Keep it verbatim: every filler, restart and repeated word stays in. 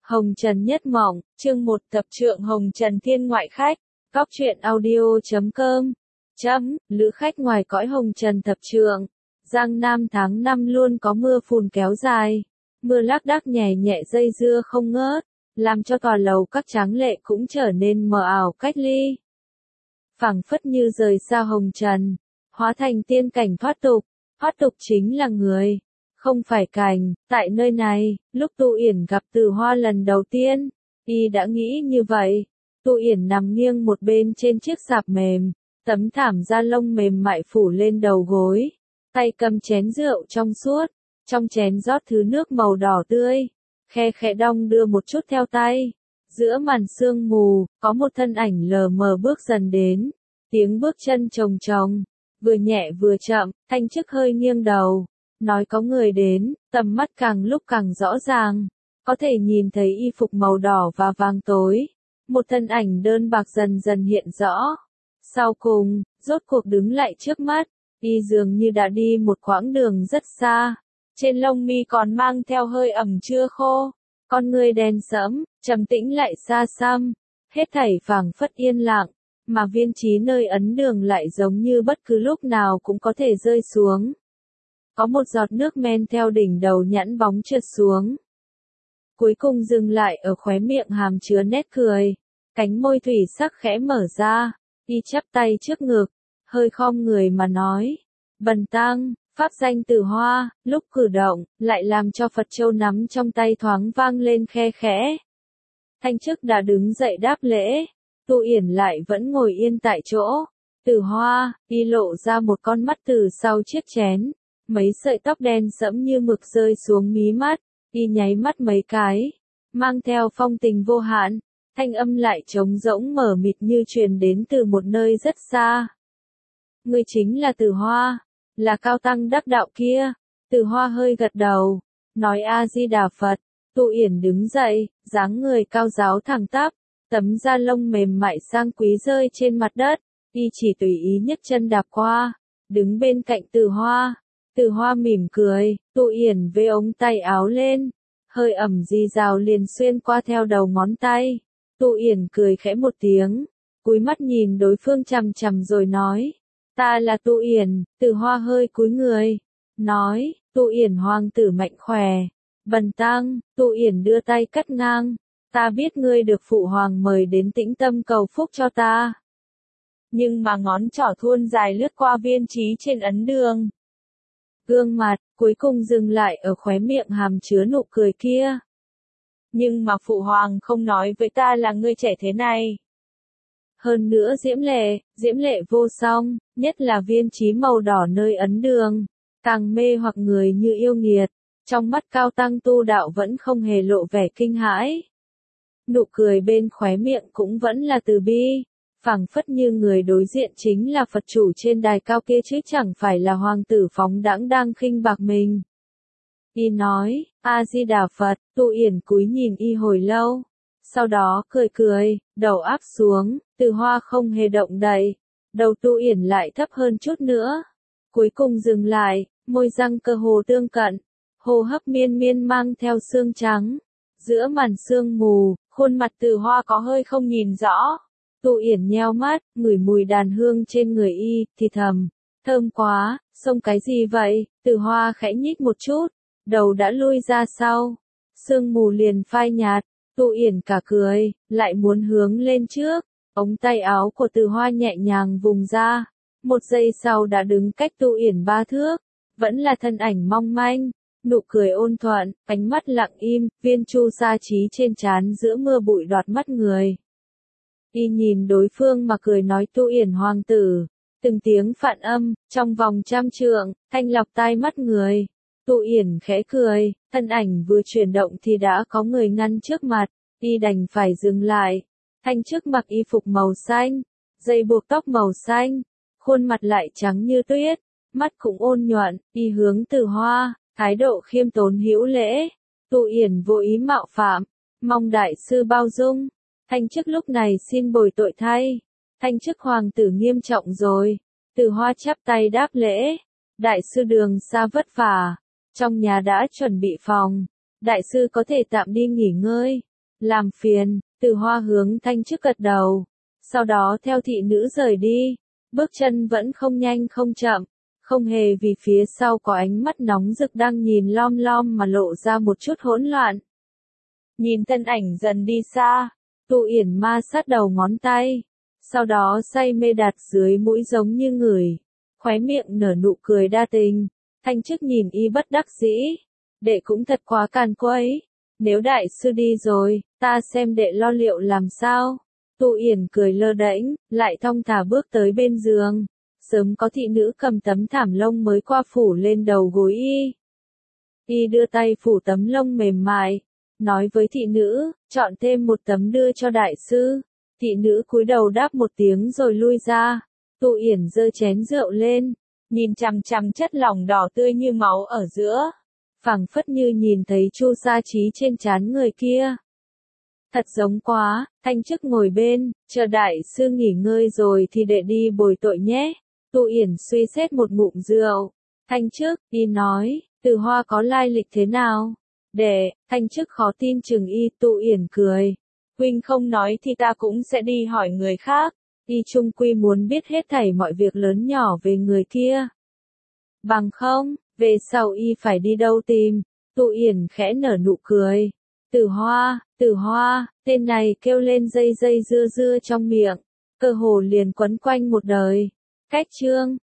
Hồng Trần Nhất Mộng, chương một tập trượng Hồng Trần Thiên ngoại khách, góc truyện audio chấm com, chấm, lữ khách ngoài cõi Hồng Trần thập trượng. Giang Nam tháng năm luôn có mưa phùn kéo dài, mưa lác đác nhẹ nhẹ dây dưa không ngớt, làm cho tòa lầu các tráng lệ cũng trở nên mờ ảo cách ly. Phảng phất như rời xa Hồng Trần, hóa thành tiên cảnh thoát tục, thoát tục chính là người, không phải cảnh. Tại nơi này, lúc Tu Uyển gặp Từ Hoa lần đầu tiên, y đã nghĩ như vậy. Tu Uyển nằm nghiêng một bên trên chiếc sạp mềm, tấm thảm da lông mềm mại phủ lên đầu gối, tay cầm chén rượu trong suốt, trong chén rót thứ nước màu đỏ tươi, khe khẽ đong đưa một chút theo tay. Giữa màn sương mù, có một thân ảnh lờ mờ bước dần đến, tiếng bước chân chồng chồng, vừa nhẹ vừa chậm. Thanh Chức hơi nghiêng đầu, nói có người đến, tầm mắt càng lúc càng rõ ràng, có thể nhìn thấy y phục màu đỏ và vàng tối, một thân ảnh đơn bạc dần dần hiện rõ. Sau cùng, rốt cuộc đứng lại trước mắt, y dường như đã đi một quãng đường rất xa, trên lông mi còn mang theo hơi ẩm chưa khô, con người đen sẫm, trầm tĩnh lại xa xăm, hết thảy phảng phất yên lặng, mà Viên Chí nơi ấn đường lại giống như bất cứ lúc nào cũng có thể rơi xuống. Có một giọt nước men theo đỉnh đầu nhẵn bóng trượt xuống, cuối cùng dừng lại ở khóe miệng hàm chứa nét cười, cánh môi thủy sắc khẽ mở ra, y chắp tay trước ngực, hơi khom người mà nói: Bần tăng, pháp danh Từ Hoa. Lúc cử động, lại làm cho Phật châu nắm trong tay thoáng vang lên khe khẽ. Thanh Chức đã đứng dậy đáp lễ, Tu Uyển lại vẫn ngồi yên tại chỗ. Từ Hoa, y lộ ra một con mắt từ sau chiếc chén, mấy sợi tóc đen sẫm như mực rơi xuống mí mắt, y nháy mắt mấy cái, mang theo phong tình vô hạn, thanh âm lại trống rỗng mờ mịt như truyền đến từ một nơi rất xa. Ngươi chính là Từ Hoa, là cao tăng đắc đạo kia. Từ Hoa hơi gật đầu, nói A Di Đà Phật. Tu Uyển đứng dậy, dáng người cao ráo thẳng tắp, tấm da lông mềm mại sang quý rơi trên mặt đất, y chỉ tùy ý nhấc chân đạp qua, đứng bên cạnh Từ Hoa. Từ Hoa mỉm cười, Tu Uyển vê ống tay áo lên, hơi ẩm rì rào liền xuyên qua theo đầu ngón tay. Tu Uyển cười khẽ một tiếng, cúi mắt nhìn đối phương chằm chằm rồi nói: Ta là Tu Uyển. Từ Hoa hơi cúi người, nói: Tu Uyển hoàng tử mạnh khỏe. Bần tăng. Tu Uyển đưa tay cắt ngang: Ta biết ngươi được phụ hoàng mời đến Tĩnh Tâm cầu phúc cho ta. Nhưng mà ngón trỏ thuôn dài lướt qua Viên Chí trên ấn đường, gương mặt, cuối cùng dừng lại ở khóe miệng hàm chứa nụ cười kia. Nhưng mà phụ hoàng không nói với ta là ngươi trẻ thế này. Hơn nữa diễm lệ, diễm lệ vô song, nhất là Viên Chí màu đỏ nơi ấn đường, càng mê hoặc người như yêu nghiệt. Trong mắt cao tăng tu đạo vẫn không hề lộ vẻ kinh hãi. Nụ cười bên khóe miệng cũng vẫn là từ bi, phảng phất như người đối diện chính là Phật chủ trên đài cao kia chứ chẳng phải là hoàng tử phóng đãng đang khinh bạc mình. Y nói: A Di Đà Phật. Tu Uyển cúi nhìn y hồi lâu, sau đó cười cười, đầu áp xuống. Từ Hoa không hề động đậy, đầu Tu Uyển lại thấp hơn chút nữa, cuối cùng dừng lại, môi răng cơ hồ tương cận, hô hấp miên miên mang theo sương trắng. Giữa màn sương mù, khuôn mặt Từ Hoa có hơi không nhìn rõ. Tu Uyển nheo mắt, ngửi mùi đàn hương trên người y, thì thầm: Thơm quá. Xông cái gì vậy? Từ Hoa khẽ nhích một chút, đầu đã lui ra sau, sương mù liền phai nhạt. Tu Uyển cả cười, lại muốn hướng lên trước, ống tay áo của Từ Hoa nhẹ nhàng vùng ra, một giây sau đã đứng cách Tu Uyển ba thước, vẫn là thân ảnh mong manh, nụ cười ôn thuận, ánh mắt lặng im, viên chu sa trí trên trán giữa mưa bụi đoạt mắt người. Y nhìn đối phương mà cười nói: Tu Uyển hoàng tử. Từng tiếng phạn âm, trong vòng trăm trượng, thanh lọc tai mắt người. Tu Uyển khẽ cười, thân ảnh vừa chuyển động thì đã có người ngăn trước mặt, y đành phải dừng lại. Thanh Chức mặc y phục màu xanh, dây buộc tóc màu xanh, khuôn mặt lại trắng như tuyết, mắt cũng ôn nhuận, y hướng Từ Hoa, thái độ khiêm tốn hữu lễ. Tu Uyển vô ý mạo phạm, mong đại sư bao dung. Thanh Chức lúc này xin bồi tội thay. Thanh Chức hoàng tử nghiêm trọng rồi. Từ Hoa chắp tay đáp lễ: Đại sư đường xa vất vả, trong nhà đã chuẩn bị phòng, đại sư có thể tạm đi nghỉ ngơi. Làm phiền, Từ Hoa hướng Thanh Chức gật đầu. Sau đó theo thị nữ rời đi. Bước chân vẫn không nhanh không chậm. Không hề vì phía sau có ánh mắt nóng rực đang nhìn lom lom mà lộ ra một chút hỗn loạn. Nhìn thân ảnh dần đi xa, Tụ Yển ma sát đầu ngón tay. Sau đó say mê đặt dưới mũi giống như người. Khóe miệng nở nụ cười đa tình. Thanh Chức nhìn y bất đắc dĩ. Đệ cũng thật quá càn quấy. Nếu đại sư đi rồi, ta xem đệ lo liệu làm sao. Tụ Yển cười lơ đễnh, lại thong thả bước tới bên giường. Sớm có thị nữ cầm tấm thảm lông mới qua phủ lên đầu gối y. Y đưa tay phủ tấm lông mềm mại, nói với thị nữ, chọn thêm một tấm đưa cho đại sư. Thị nữ cúi đầu đáp một tiếng rồi lui ra. Tụ Yển giơ chén rượu lên, nhìn chằm chằm chất lỏng đỏ tươi như máu ở giữa, phảng phất như nhìn thấy chu sa trí trên trán người kia. Thật giống quá. Thanh Chức ngồi bên, chờ đại sư nghỉ ngơi rồi thì đệ đi bồi tội nhé. Tụ Yển suy xét một ngụm rượu. Thanh Chức, y nói, Từ Hoa có lai lịch thế nào? Đệ, Thanh Chức khó tin chừng y. Tụ Yển cười. Huynh không nói thì ta cũng sẽ đi hỏi người khác. Y chung quy muốn biết hết thảy mọi việc lớn nhỏ về người kia. Bằng không, về sau y phải đi đâu tìm? Tụ Yển khẽ nở nụ cười. Từ Hoa, Từ Hoa, tên này kêu lên dây dây dưa dưa trong miệng, cơ hồ liền quấn quanh một đời. Cách chương